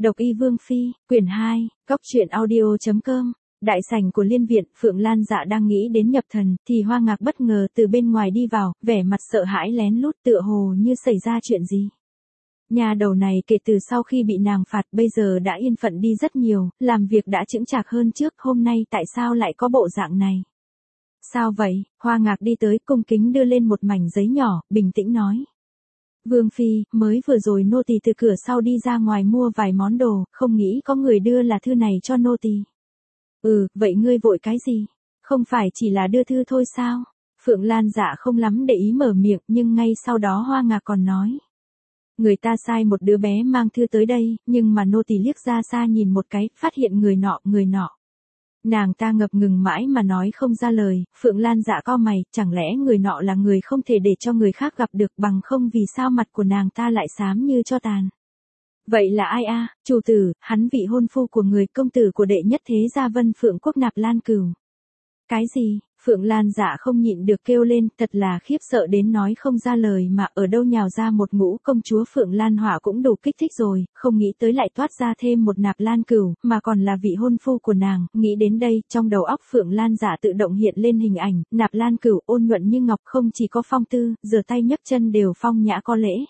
Độc Y Vương Phi, quyển 2, Cóc truyện audio.com. Đại sảnh của Liên viện, Phượng Lan Dạ đang nghĩ đến nhập thần, thì Hoa Ngạc bất ngờ từ bên ngoài đi vào, vẻ mặt sợ hãi lén lút tựa hồ như xảy ra chuyện gì. Nhà đầu này kể từ sau khi bị nàng phạt bây giờ đã yên phận đi rất nhiều, làm việc đã chững chạc hơn trước, hôm nay tại sao lại có bộ dạng này? Sao vậy? Hoa Ngạc đi tới cung kính đưa lên một mảnh giấy nhỏ, bình tĩnh nói. Vương Phi, mới vừa rồi nô tỳ từ cửa sau đi ra ngoài mua vài món đồ, không nghĩ có người đưa là thư này cho nô tỳ. Vậy ngươi vội cái gì? Không phải chỉ là đưa thư thôi sao? Phượng Lan Dạ không lắm để ý mở miệng, nhưng ngay sau đó Hoa Ngạc còn nói. Người ta sai một đứa bé mang thư tới đây, nhưng mà nô tỳ liếc ra xa nhìn một cái, phát hiện người nọ. Nàng ta ngập ngừng mãi mà nói không ra lời, Phượng Lan Dạ cau mày, chẳng lẽ người nọ là người không thể để cho người khác gặp được, bằng không vì sao mặt của nàng ta lại xám như tro tàn. Vậy là ai a? Chủ tử, hắn vị hôn phu của người, công tử của đệ nhất thế gia Vân Phượng quốc Nạp Lan Cửu. Cái gì? Phượng Lan Dạ không nhịn được kêu lên, thật là khiếp sợ đến nói không ra lời, mà ở đâu nhào ra một ngũ công chúa Phượng Lan Hỏa cũng đủ kích thích rồi, không nghĩ tới lại toát ra thêm một Nạp Lan Cửu, mà còn là vị hôn phu của nàng. Nghĩ đến đây, trong đầu óc Phượng Lan Dạ tự động hiện lên hình ảnh, Nạp Lan Cửu ôn nhuận như ngọc, không chỉ có phong tư, rửa tay nhấc chân đều phong nhã có lễ.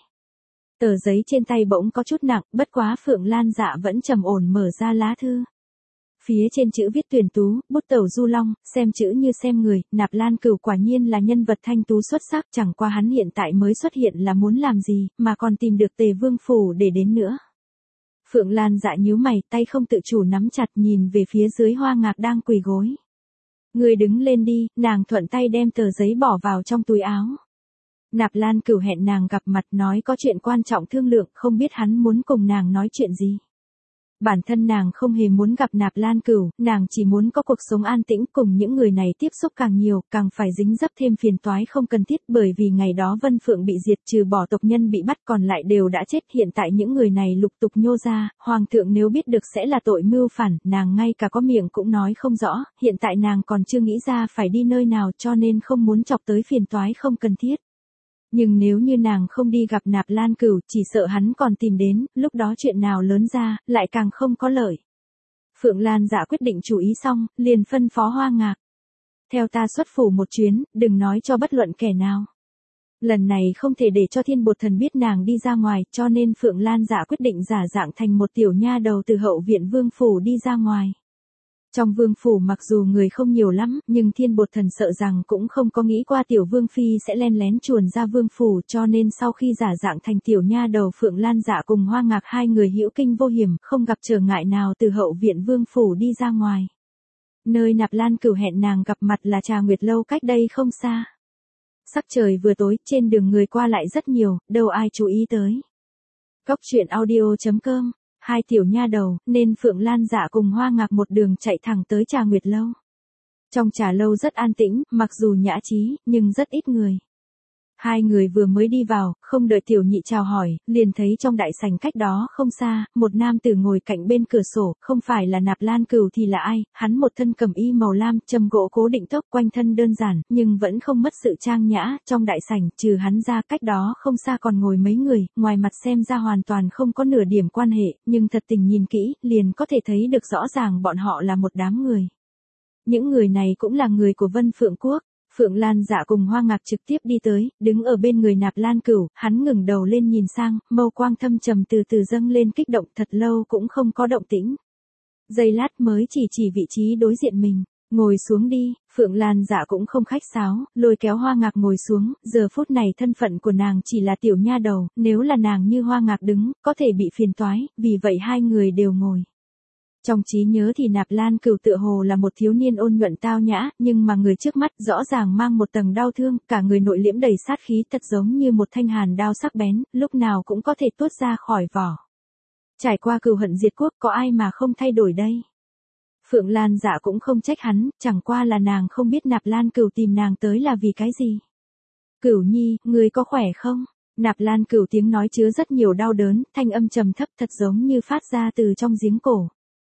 Tờ giấy trên tay bỗng có chút nặng, bất quá Phượng Lan Dạ vẫn trầm ổn mở ra lá thư. Phía trên chữ viết tuyển tú, bút tẩu du long, xem chữ như xem người, Nạp Lan Cửu quả nhiên là nhân vật thanh tú xuất sắc, chẳng qua hắn hiện tại mới xuất hiện là muốn làm gì, mà còn tìm được Tề Vương phủ để đến nữa. Phượng Lan Dạ nhíu mày, tay không tự chủ nắm chặt, nhìn về phía dưới Hoa Ngạc đang quỳ gối. Người đứng lên đi, nàng thuận tay đem tờ giấy bỏ vào trong túi áo. Nạp Lan Cửu hẹn nàng gặp mặt, nói có chuyện quan trọng thương lượng, không biết hắn muốn cùng nàng nói chuyện gì. Bản thân nàng không hề muốn gặp Nạp Lan Cửu, nàng chỉ muốn có cuộc sống an tĩnh, cùng những người này tiếp xúc càng nhiều, càng phải dính dấp thêm phiền toái không cần thiết, bởi vì ngày đó Vân Phượng bị diệt, trừ bỏ tộc nhân bị bắt còn lại đều đã chết, hiện tại những người này lục tục nhô ra, hoàng thượng nếu biết được sẽ là tội mưu phản, nàng ngay cả có miệng cũng nói không rõ, hiện tại nàng còn chưa nghĩ ra phải đi nơi nào, cho nên không muốn chọc tới phiền toái không cần thiết. Nhưng nếu như nàng không đi gặp Nạp Lan Cửu, chỉ sợ hắn còn tìm đến, lúc đó chuyện nào lớn ra, lại càng không có lợi. Phượng Lan Dạ quyết định chú ý xong, liền phân phó Hoa Ngạc. Theo ta xuất phủ một chuyến, đừng nói cho bất luận kẻ nào. Lần này không thể để cho Thiên Bột Thần biết nàng đi ra ngoài, cho nên Phượng Lan Dạ quyết định giả dạng thành một tiểu nha đầu từ hậu viện vương phủ đi ra ngoài. Trong vương phủ mặc dù người không nhiều lắm, nhưng Thiên Bột Thần sợ rằng cũng không có nghĩ qua tiểu vương phi sẽ len lén chuồn ra vương phủ, cho nên sau khi giả dạng thành tiểu nha đầu, Phượng Lan Dạ cùng Hoa Ngạc hai người hữu kinh vô hiểm, không gặp trở ngại nào từ hậu viện vương phủ đi ra ngoài. Nơi Nạp Lan Cửu hẹn nàng gặp mặt là Trà Nguyệt Lâu cách đây không xa. Sắc trời vừa tối, trên đường người qua lại rất nhiều, đâu ai chú ý tới. Cóc truyện audio.com. Hai tiểu nha đầu, nên Phượng Lan Dạ cùng Hoa Ngạc một đường chạy thẳng tới Trà Nguyệt Lâu. Trong trà lâu rất an tĩnh, mặc dù nhã trí, nhưng rất ít người. Hai người vừa mới đi vào, không đợi tiểu nhị chào hỏi, liền thấy trong đại sảnh cách đó không xa, một nam tử ngồi cạnh bên cửa sổ, không phải là Nạp Lan Cửu thì là ai, hắn một thân cẩm y màu lam, châm gỗ cố định tóc, quanh thân đơn giản, nhưng vẫn không mất sự trang nhã, trong đại sảnh, trừ hắn ra cách đó không xa còn ngồi mấy người, ngoài mặt xem ra hoàn toàn không có nửa điểm quan hệ, nhưng thật tình nhìn kỹ, liền có thể thấy được rõ ràng bọn họ là một đám người. Những người này cũng là người của Vân Phượng quốc. Phượng Lan Dạ cùng Hoa Ngạc trực tiếp đi tới, đứng ở bên người Nạp Lan Cửu, hắn ngẩng đầu lên nhìn sang, mâu quang thâm trầm từ từ dâng lên, kích động, thật lâu cũng không có động tĩnh. Giây lát mới chỉ vị trí đối diện mình, ngồi xuống đi. Phượng Lan Dạ cũng không khách sáo, lôi kéo Hoa Ngạc ngồi xuống, giờ phút này thân phận của nàng chỉ là tiểu nha đầu, nếu là nàng như Hoa Ngạc đứng, có thể bị phiền toái, vì vậy hai người đều ngồi. Trong trí nhớ thì Nạp Lan Cửu tựa hồ là một thiếu niên ôn nhuận tao nhã, nhưng mà người trước mắt rõ ràng mang một tầng đau thương, cả người nội liễm đầy sát khí, thật giống như một thanh hàn đao sắc bén, lúc nào cũng có thể tuốt ra khỏi vỏ. Trải qua cừu hận diệt quốc, có ai mà không thay đổi đây? Phượng Lan Dạ cũng không trách hắn, chẳng qua là nàng không biết Nạp Lan Cửu tìm nàng tới là vì cái gì. Cửu nhi, người có khỏe không? Nạp Lan Cửu tiếng nói chứa rất nhiều đau đớn, thanh âm trầm thấp thật giống như phát ra từ trong giếng cổ.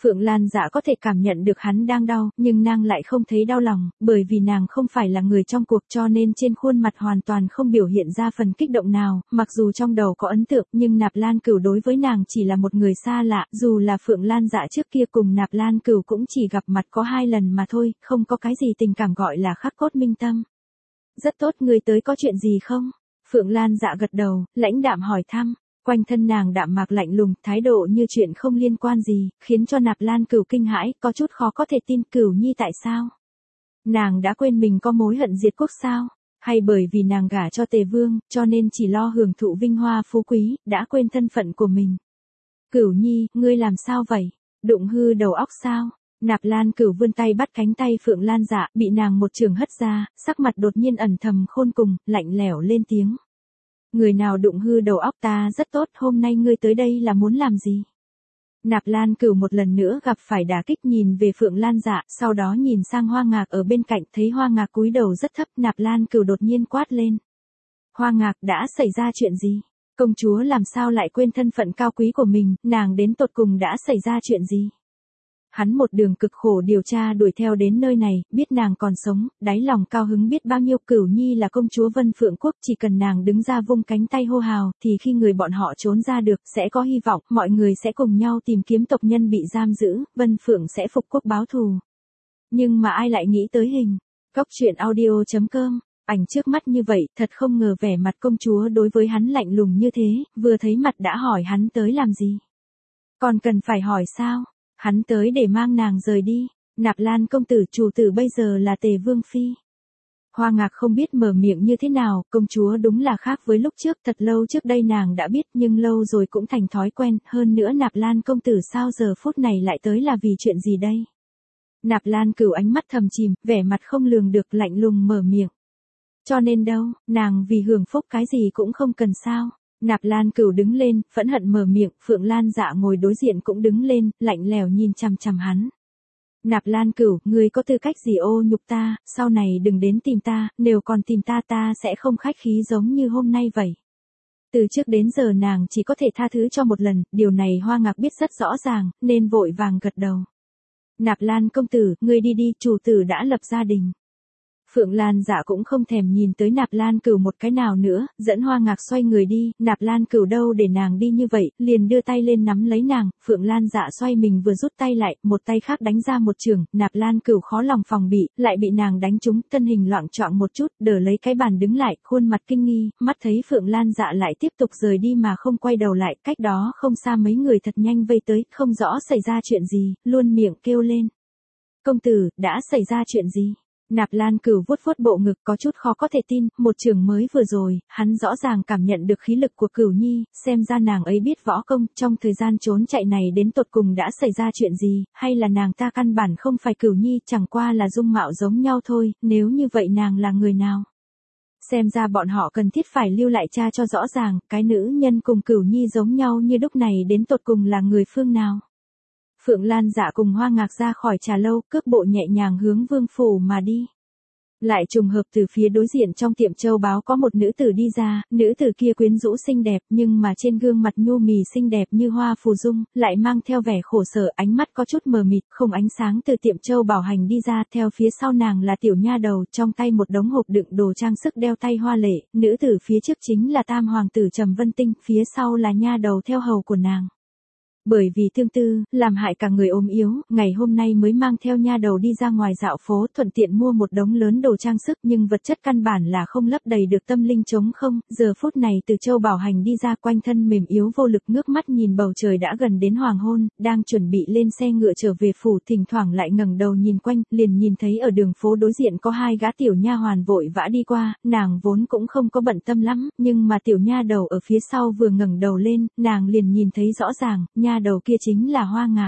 Phượng Lan Dạ có thể cảm nhận được hắn đang đau, nhưng nàng lại không thấy đau lòng, bởi vì nàng không phải là người trong cuộc cho nên trên khuôn mặt hoàn toàn không biểu hiện ra phần kích động nào, mặc dù trong đầu có ấn tượng nhưng Nạp Lan Cửu đối với nàng chỉ là một người xa lạ, dù là Phượng Lan Dạ trước kia cùng Nạp Lan Cửu cũng chỉ gặp mặt có 2 lần mà thôi, không có cái gì tình cảm gọi là khắc cốt minh tâm. Rất tốt, người tới có chuyện gì không? Phượng Lan Dạ gật đầu, lãnh đạm hỏi thăm. Quanh thân nàng đạm mạc lạnh lùng, thái độ như chuyện không liên quan gì, khiến cho Nạp Lan Cửu kinh hãi, có chút khó có thể tin. Cửu Nhi tại sao? Nàng đã quên mình có mối hận diệt quốc sao? Hay bởi vì nàng gả cho Tề Vương, cho nên chỉ lo hưởng thụ vinh hoa phú quý, đã quên thân phận của mình? Cửu Nhi, ngươi làm sao vậy? Đụng hư đầu óc sao? Nạp Lan Cửu vươn tay bắt cánh tay Phượng Lan Dạ, bị nàng một trường hất ra, sắc mặt đột nhiên ẩn thầm khôn cùng, lạnh lẽo lên tiếng. Người nào đụng hư đầu óc ta? Rất tốt, hôm nay ngươi tới đây là muốn làm gì? Nạp Lan Cửu một lần nữa gặp phải đả kích, nhìn về Phượng Lan Dạ, sau đó nhìn sang Hoa Ngạc ở bên cạnh, thấy Hoa Ngạc cúi đầu rất thấp, Nạp Lan Cửu đột nhiên quát lên. Hoa Ngạc, đã xảy ra chuyện gì? Công chúa làm sao lại quên thân phận cao quý của mình, nàng đến tột cùng đã xảy ra chuyện gì? Hắn một đường cực khổ điều tra đuổi theo đến nơi này, biết nàng còn sống, đáy lòng cao hứng biết bao nhiêu. Cửu Nhi là công chúa Vân Phượng Quốc, chỉ cần nàng đứng ra vung cánh tay hô hào, thì khi người bọn họ trốn ra được, sẽ có hy vọng, mọi người sẽ cùng nhau tìm kiếm tộc nhân bị giam giữ, Vân Phượng sẽ phục quốc báo thù. Nhưng mà ai lại nghĩ tới hình. Góc truyện audio.com, ảnh trước mắt như vậy, thật không ngờ vẻ mặt công chúa đối với hắn lạnh lùng như thế, vừa thấy mặt đã hỏi hắn tới làm gì. Còn cần phải hỏi sao? Hắn tới để mang nàng rời đi. Nạp Lan công tử, chủ tử bây giờ là Tề Vương Phi. Hoa Ngạc không biết mở miệng như thế nào, công chúa đúng là khác với lúc trước, thật lâu trước đây nàng đã biết nhưng lâu rồi cũng thành thói quen, hơn nữa Nạp Lan công tử sao giờ phút này lại tới là vì chuyện gì đây? Nạp Lan Cửu ánh mắt thầm chìm, vẻ mặt không lường được, lạnh lùng mở miệng. Cho nên đâu, nàng vì hưởng phúc cái gì cũng không cần sao? Nạp Lan Cửu đứng lên, phẫn hận mở miệng, Phượng Lan Dạ ngồi đối diện cũng đứng lên, lạnh lẽo nhìn chằm chằm hắn. Nạp Lan Cửu, ngươi có tư cách gì ô nhục ta, sau này đừng đến tìm ta, nếu còn tìm ta ta sẽ không khách khí giống như hôm nay vậy. Từ trước đến giờ nàng chỉ có thể tha thứ cho một lần, điều này Hoa Ngạc biết rất rõ ràng, nên vội vàng gật đầu. Nạp Lan công tử, ngươi đi đi, chủ tử đã lập gia đình. Phượng Lan Dạ cũng không thèm nhìn tới Nạp Lan Cửu một cái nào nữa, dẫn Hoa Ngạc xoay người đi, Nạp Lan Cửu đâu để nàng đi như vậy, liền đưa tay lên nắm lấy nàng, Phượng Lan Dạ xoay mình vừa rút tay lại, một tay khác đánh ra một chưởng, Nạp Lan Cửu khó lòng phòng bị, lại bị nàng đánh trúng, thân hình loạng choạng một chút, đỡ lấy cái bàn đứng lại, khuôn mặt kinh nghi, mắt thấy Phượng Lan Dạ lại tiếp tục rời đi mà không quay đầu lại, cách đó không xa mấy người thật nhanh vây tới, không rõ xảy ra chuyện gì, luôn miệng kêu lên. Công tử, đã xảy ra chuyện gì? Nạp Lan Cửu vuốt vuốt bộ ngực có chút khó có thể tin, một trường mới vừa rồi, hắn rõ ràng cảm nhận được khí lực của Cửu Nhi, xem ra nàng ấy biết võ công, trong thời gian trốn chạy này đến tột cùng đã xảy ra chuyện gì, hay là nàng ta căn bản không phải Cửu Nhi, chẳng qua là dung mạo giống nhau thôi, nếu như vậy nàng là người nào? Xem ra bọn họ cần thiết phải lưu lại tra cho rõ ràng, cái nữ nhân cùng Cửu Nhi giống nhau như đúc này đến tột cùng là người phương nào? Phượng Lan Dạ cùng Hoa Ngạc ra khỏi trà lâu, cước bộ nhẹ nhàng hướng vương phủ mà đi. Lại trùng hợp từ phía đối diện trong tiệm châu báu có một nữ tử đi ra, nữ tử kia quyến rũ xinh đẹp nhưng mà trên gương mặt nhu mì xinh đẹp như hoa phù dung, lại mang theo vẻ khổ sở, ánh mắt có chút mờ mịt, không ánh sáng. Từ tiệm châu bảo hành đi ra, theo phía sau nàng là tiểu nha đầu, trong tay một đống hộp đựng đồ trang sức đeo tay hoa lệ, nữ tử phía trước chính là tam hoàng tử Trầm Vân Tinh, phía sau là nha đầu theo hầu của nàng. Bởi vì thương tư, làm hại cả người ốm yếu, ngày hôm nay mới mang theo nha đầu đi ra ngoài dạo phố, thuận tiện mua một đống lớn đồ trang sức, nhưng vật chất căn bản là không lấp đầy được tâm linh trống không. Giờ phút này từ châu bảo hành đi ra, quanh thân mềm yếu vô lực, ngước mắt nhìn bầu trời đã gần đến hoàng hôn, đang chuẩn bị lên xe ngựa trở về phủ, thỉnh thoảng lại ngẩng đầu nhìn quanh, liền nhìn thấy ở đường phố đối diện có 2 gã tiểu nha hoàn vội vã đi qua, nàng vốn cũng không có bận tâm lắm, nhưng mà tiểu nha đầu ở phía sau vừa ngẩng đầu lên, nàng liền nhìn thấy rõ ràng, nha đầu kia chính là Hoa Ngạc.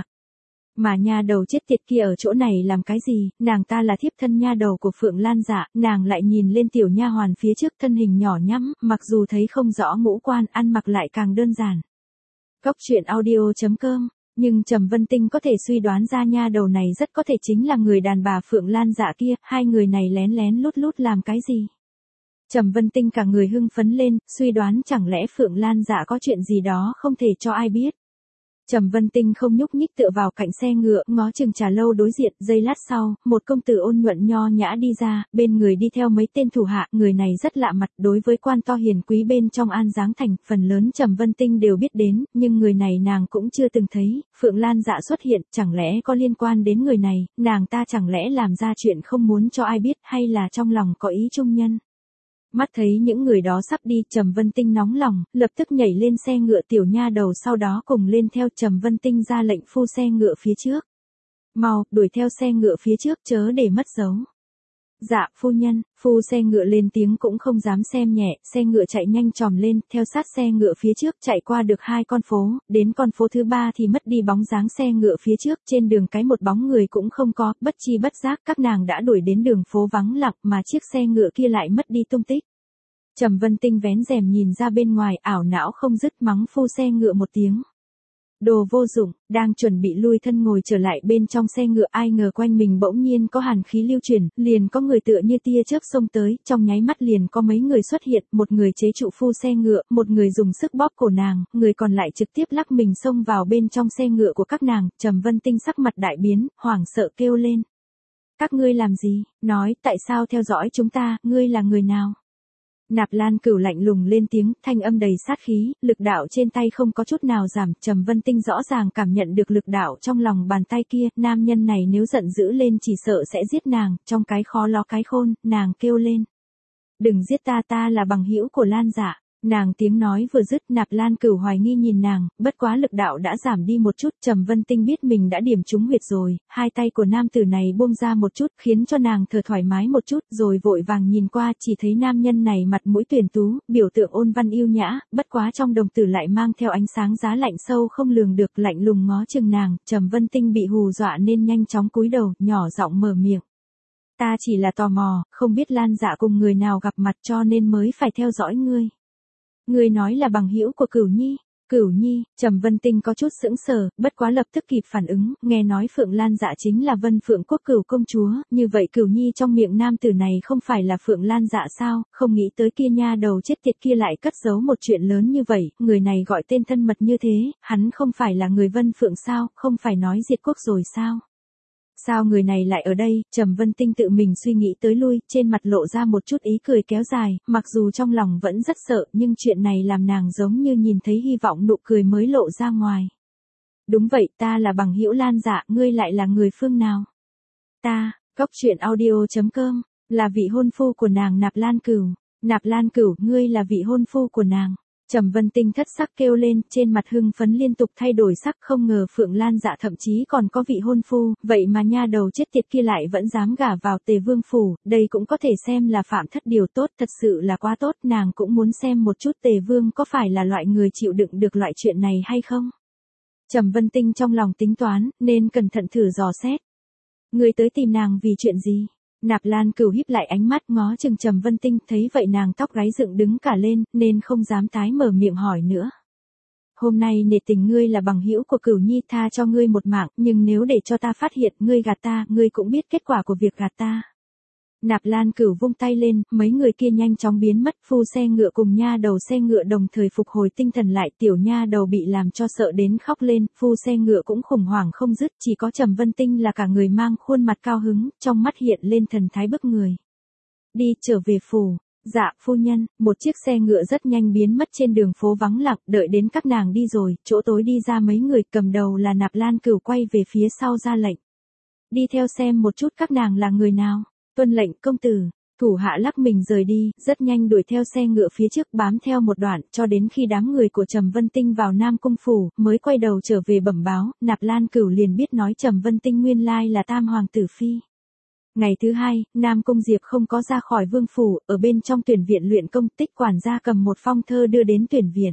Mà nha đầu chết tiệt kia ở chỗ này làm cái gì, nàng ta là thiếp thân nha đầu của Phượng Lan Dạ, nàng lại nhìn lên tiểu nha hoàn phía trước, thân hình nhỏ nhắn, mặc dù thấy không rõ ngũ quan, ăn mặc lại càng đơn giản. Góc truyện audio.com, nhưng Trầm Vân Tinh có thể suy đoán ra nha đầu này rất có thể chính là người đàn bà Phượng Lan Dạ kia, 2 người này lén lén lút lút làm cái gì? Trầm Vân Tinh cả người hưng phấn lên, suy đoán chẳng lẽ Phượng Lan Dạ có chuyện gì đó không thể cho ai biết. Trầm Vân Tinh không nhúc nhích tựa vào cạnh xe ngựa, ngó chừng trà lâu đối diện, giây lát sau, một công tử ôn nhuận nho nhã đi ra, bên người đi theo mấy tên thủ hạ, người này rất lạ mặt, đối với quan to hiền quý bên trong An Giáng Thành, phần lớn Trầm Vân Tinh đều biết đến, nhưng người này nàng cũng chưa từng thấy, Phượng Lan Dạ xuất hiện, chẳng lẽ có liên quan đến người này, nàng ta chẳng lẽ làm ra chuyện không muốn cho ai biết, hay là trong lòng có ý trung nhân. Mắt thấy những người đó sắp đi, Trầm Vân Tinh nóng lòng, lập tức nhảy lên xe ngựa, tiểu nha đầu sau đó cùng lên theo. Trầm Vân Tinh ra lệnh phu xe ngựa phía trước. Mau, đuổi theo xe ngựa phía trước chớ để mất dấu. Dạ, phu nhân, phu xe ngựa lên tiếng cũng không dám xem nhẹ, xe ngựa chạy nhanh chòm lên, theo sát xe ngựa phía trước, chạy qua được 2 con phố, đến con phố thứ 3 thì mất đi bóng dáng xe ngựa phía trước, trên đường cái một bóng người cũng không có, bất chi bất giác các nàng đã đuổi đến đường phố vắng lặng mà chiếc xe ngựa kia lại mất đi tung tích. Trầm Vân Tinh vén rèm nhìn ra bên ngoài, ảo não không dứt mắng phu xe ngựa một tiếng. Đồ vô dụng, đang chuẩn bị lui thân ngồi trở lại bên trong xe ngựa, ai ngờ quanh mình bỗng nhiên có hàn khí lưu chuyển, liền có người tựa như tia chớp xông tới, trong nháy mắt liền có mấy người xuất hiện, một người chế trụ phu xe ngựa, một người dùng sức bóp cổ nàng, người còn lại trực tiếp lắc mình xông vào bên trong xe ngựa của các nàng. Trầm Vân Tinh sắc mặt đại biến, hoảng sợ kêu lên. Các ngươi làm gì? Nói, tại sao theo dõi chúng ta, ngươi là người nào? Nạp Lan Cửu lạnh lùng lên tiếng, thanh âm đầy sát khí, lực đạo trên tay không có chút nào giảm, Trầm Vân Tinh rõ ràng cảm nhận được lực đạo trong lòng bàn tay kia, nam nhân này nếu giận dữ lên chỉ sợ sẽ giết nàng, trong cái khó lo cái khôn, nàng kêu lên. Đừng giết ta, ta là bằng hữu của Lan Dạ. Nàng tiếng nói vừa dứt, Nạp Lan Cửu hoài nghi nhìn nàng, bất quá lực đạo đã giảm đi một chút, Trầm Vân Tinh biết mình đã điểm trúng huyệt rồi, hai tay của nam tử này buông ra một chút, khiến cho nàng thở thoải mái một chút, rồi vội vàng nhìn qua, chỉ thấy nam nhân này mặt mũi tuyển tú, biểu tượng ôn văn yêu nhã, bất quá trong đồng tử lại mang theo ánh sáng giá lạnh sâu không lường được, lạnh lùng ngó chừng nàng. Trầm Vân Tinh bị hù dọa nên nhanh chóng cúi đầu, nhỏ giọng mở miệng. Ta chỉ là tò mò, không biết Lan Dạ cùng người nào gặp mặt cho nên mới phải theo dõi ngươi. Ngươi nói là bằng hữu của Cửu Nhi. Cửu Nhi, Trầm Vân Tinh có chút sững sờ, bất quá lập tức kịp phản ứng, nghe nói Phượng Lan Dạ chính là Vân Phượng Quốc Cửu công chúa, như vậy Cửu Nhi trong miệng nam tử này không phải là Phượng Lan Dạ sao, không nghĩ tới kia nha đầu chết tiệt kia lại cất giấu một chuyện lớn như vậy, người này gọi tên thân mật như thế, hắn không phải là người Vân Phượng sao, không phải nói diệt quốc rồi sao? Sao người này lại ở đây? Trầm Vân Tinh tự mình suy nghĩ tới lui, trên mặt lộ ra một chút ý cười kéo dài, mặc dù trong lòng vẫn rất sợ, nhưng chuyện này làm nàng giống như nhìn thấy hy vọng, nụ cười mới lộ ra ngoài. Đúng vậy, ta là bằng hữu Lan Dạ, ngươi lại là người phương nào? Ta, Cốc Truyện Audio.com, là vị hôn phu của nàng Nạp Lan Cửu. Nạp Lan Cửu, ngươi là vị hôn phu của nàng. Trầm Vân Tinh thất sắc kêu lên, trên mặt hưng phấn liên tục thay đổi sắc, không ngờ Phượng Lan Dạ thậm chí còn có vị hôn phu, vậy mà nha đầu chết tiệt kia lại vẫn dám gả vào Tề Vương phủ, đây cũng có thể xem là phạm thất điều tốt, thật sự là quá tốt, nàng cũng muốn xem một chút Tề Vương có phải là loại người chịu đựng được loại chuyện này hay không. Trầm Vân Tinh trong lòng tính toán, nên cẩn thận thử dò xét. Người tới tìm nàng vì chuyện gì? Nạp Lan Cửu híp lại ánh mắt ngó chừng Trầm Vân Tinh, thấy vậy nàng tóc gáy dựng đứng cả lên, nên không dám tái mở miệng hỏi nữa. Hôm nay nể tình ngươi là bằng hữu của Cửu Nhi, tha cho ngươi một mạng, nhưng nếu để cho ta phát hiện ngươi gạt ta, ngươi cũng biết kết quả của việc gạt ta. Nạp Lan Cửu vung tay lên, mấy người kia nhanh chóng biến mất, phu xe ngựa cùng nha đầu xe ngựa đồng thời phục hồi tinh thần lại, tiểu nha đầu bị làm cho sợ đến khóc lên, phu xe ngựa cũng khủng hoảng không dứt, chỉ có Trầm Vân Tinh là cả người mang khuôn mặt cao hứng, trong mắt hiện lên thần thái bức người. Đi, trở về phủ. Dạ, phu nhân. Một chiếc xe ngựa rất nhanh biến mất trên đường phố vắng lặng, đợi đến các nàng đi rồi, chỗ tối đi ra mấy người, cầm đầu là Nạp Lan Cửu quay về phía sau ra lệnh. Đi theo xem một chút các nàng là người nào. Tuân lệnh công tử. Thủ hạ lắc mình rời đi, rất nhanh đuổi theo xe ngựa phía trước, bám theo một đoạn, cho đến khi đám người của Trầm Vân Tinh vào Nam Cung phủ, mới quay đầu trở về bẩm báo. Nạp Lan Cửu liền biết nói Trầm Vân Tinh nguyên lai là Tam hoàng tử phi. Ngày thứ hai, Nam Cung Diệp không có ra khỏi vương phủ, ở bên trong tuyển viện luyện công, Tích quản gia cầm một phong thơ đưa đến tuyển viện.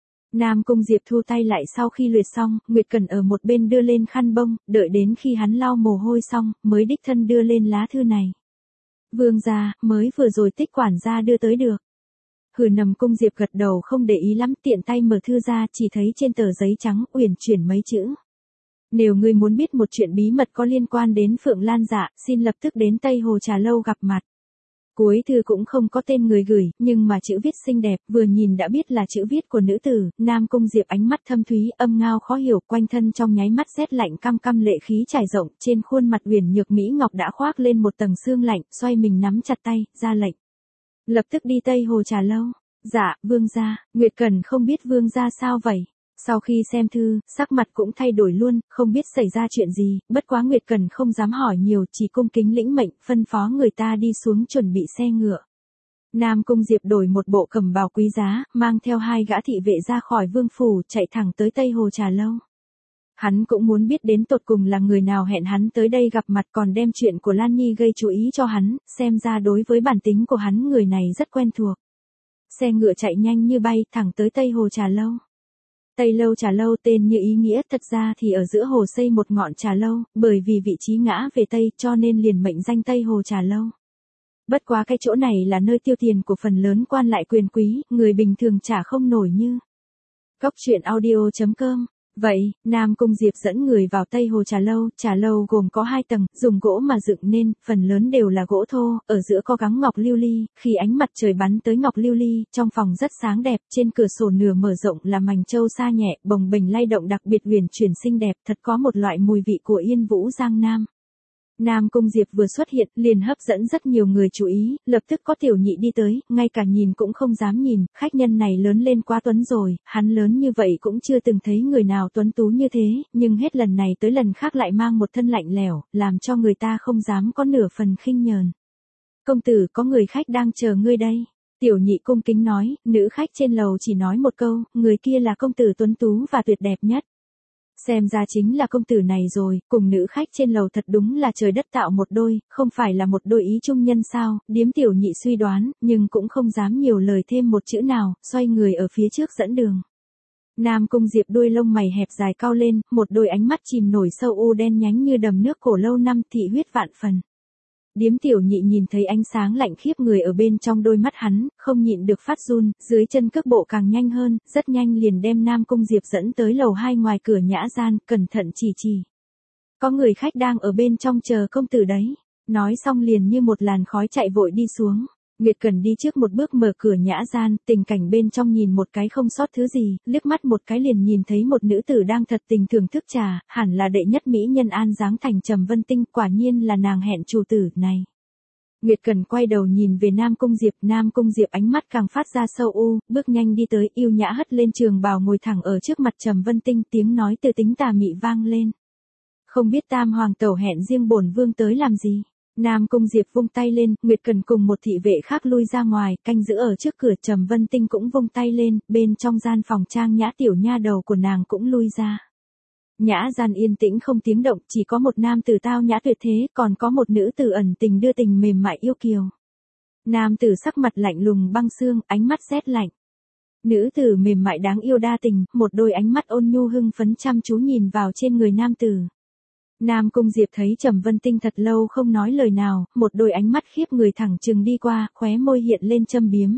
Nam Cung Diệp thu tay lại sau khi luyện xong, Nguyệt Cần ở một bên đưa lên khăn bông, đợi đến khi hắn lau mồ hôi xong, mới đích thân đưa lên lá thư này. Vương gia, mới vừa rồi Tích quản gia đưa tới được. Nằm Cung Diệp gật đầu không để ý lắm, tiện tay mở thư ra, chỉ thấy trên tờ giấy trắng uyển chuyển mấy chữ. Nếu ngươi muốn biết một chuyện bí mật có liên quan đến Phượng Lan Dạ, xin lập tức đến Tây Hồ Trà Lâu gặp mặt. Cuối thư cũng không có tên người gửi, nhưng mà chữ viết xinh đẹp, vừa nhìn đã biết là chữ viết của nữ tử. Nam Cung Diệp ánh mắt thâm thúy, âm ngao khó hiểu, quanh thân trong nháy mắt rét lạnh căm căm lệ khí trải rộng, trên khuôn mặt Uyển Nhược Mỹ Ngọc đã khoác lên một tầng sương lạnh, xoay mình nắm chặt tay, ra lệnh. Lập tức đi Tây Hồ trà lâu. Dạ, vương gia. Nguyệt Cần không biết vương gia sao vậy. Sau khi xem thư, sắc mặt cũng thay đổi luôn, không biết xảy ra chuyện gì, bất quá Nguyệt Cần không dám hỏi nhiều, chỉ cung kính lĩnh mệnh, phân phó người ta đi xuống chuẩn bị xe ngựa. Nam Cung Diệp đổi một bộ cẩm bào quý giá, mang theo 2 gã thị vệ ra khỏi vương phủ, chạy thẳng tới Tây Hồ trà lâu. Hắn cũng muốn biết đến tột cùng là người nào hẹn hắn tới đây gặp mặt, còn đem chuyện của Lan Nhi gây chú ý cho hắn, xem ra đối với bản tính của hắn người này rất quen thuộc. Xe ngựa chạy nhanh như bay, thẳng tới Tây Hồ trà lâu. Tây lâu trà lâu tên như ý nghĩa, thật ra thì ở giữa hồ xây một ngọn trà lâu, bởi vì vị trí ngã về Tây cho nên liền mệnh danh Tây Hồ trà lâu. Bất quá cái chỗ này là nơi tiêu tiền của phần lớn quan lại quyền quý, người bình thường trả không nổi như. Cóc truyện audio.com. Vậy, Nam Cung Diệp dẫn người vào Tây Hồ trà lâu gồm có 2 tầng, dùng gỗ mà dựng nên, phần lớn đều là gỗ thô, ở giữa có gắn ngọc lưu ly, khi ánh mặt trời bắn tới ngọc lưu ly, trong phòng rất sáng đẹp, trên cửa sổ nửa mở rộng là mảnh châu sa nhẹ, bồng bềnh lay động đặc biệt huyền chuyển xinh đẹp, thật có một loại mùi vị của Yên Vũ Giang Nam. Nam Cung Diệp vừa xuất hiện, liền hấp dẫn rất nhiều người chú ý, lập tức có tiểu nhị đi tới, ngay cả nhìn cũng không dám nhìn, khách nhân này lớn lên quá tuấn rồi, hắn lớn như vậy cũng chưa từng thấy người nào tuấn tú như thế, nhưng hết lần này tới lần khác lại mang một thân lạnh lẽo, làm cho người ta không dám có nửa phần khinh nhờn. Công tử, có người khách đang chờ ngươi đây. Tiểu nhị cung kính nói, nữ khách trên lầu chỉ nói một câu, người kia là công tử tuấn tú và tuyệt đẹp nhất. Xem ra chính là công tử này rồi, cùng nữ khách trên lầu thật đúng là trời đất tạo một đôi, không phải là một đôi ý chung nhân sao, điếm tiểu nhị suy đoán, nhưng cũng không dám nhiều lời thêm một chữ nào, xoay người ở phía trước dẫn đường. Nam Cung Diệp đuôi lông mày hẹp dài cao lên, một đôi ánh mắt chìm nổi sâu u đen nhánh như đầm nước cổ lâu năm, thị huyết vạn phần. Điếm tiểu nhị nhìn thấy ánh sáng lạnh khiếp người ở bên trong đôi mắt hắn, không nhịn được phát run, dưới chân cước bộ càng nhanh hơn, rất nhanh liền đem Nam Cung Diệp dẫn tới lầu 2 ngoài cửa nhã gian, cẩn thận chỉ. Có người khách đang ở bên trong chờ công tử đấy. Nói xong liền như một làn khói chạy vội đi xuống. Nguyệt Cần đi trước một bước mở cửa nhã gian, tình cảnh bên trong nhìn một cái không sót thứ gì, liếc mắt một cái liền nhìn thấy một nữ tử đang thật tình thưởng thức trà, hẳn là đệ nhất mỹ nhân An Giáng Thành Trầm Vân Tinh, quả nhiên là nàng hẹn chủ tử này. Nguyệt Cần quay đầu nhìn về Nam Cung Diệp ánh mắt càng phát ra sâu u, bước nhanh đi tới, yêu nhã hất lên trường bào ngồi thẳng ở trước mặt Trầm Vân Tinh, tiếng nói từ tính tà mị vang lên. Không biết Tam hoàng tẩu hẹn riêng bổn vương tới làm gì? Nam Cung Diệp vung tay lên, Nguyệt Cần cùng một thị vệ khác lui ra ngoài, canh giữ ở trước cửa. Trầm Vân Tinh cũng vung tay lên, bên trong gian phòng trang nhã tiểu nha đầu của nàng cũng lui ra. Nhã gian yên tĩnh không tiếng động, chỉ có một nam tử tao nhã tuyệt thế, còn có một nữ tử ẩn tình đưa tình mềm mại yêu kiều. Nam tử sắc mặt lạnh lùng băng xương, ánh mắt rét lạnh. Nữ tử mềm mại đáng yêu đa tình, một đôi ánh mắt ôn nhu hưng phấn chăm chú nhìn vào trên người nam tử. Nam Cung Diệp thấy Trầm Vân Tinh thật lâu không nói lời nào, một đôi ánh mắt khiếp người thẳng trừng đi qua, khóe môi hiện lên châm biếm.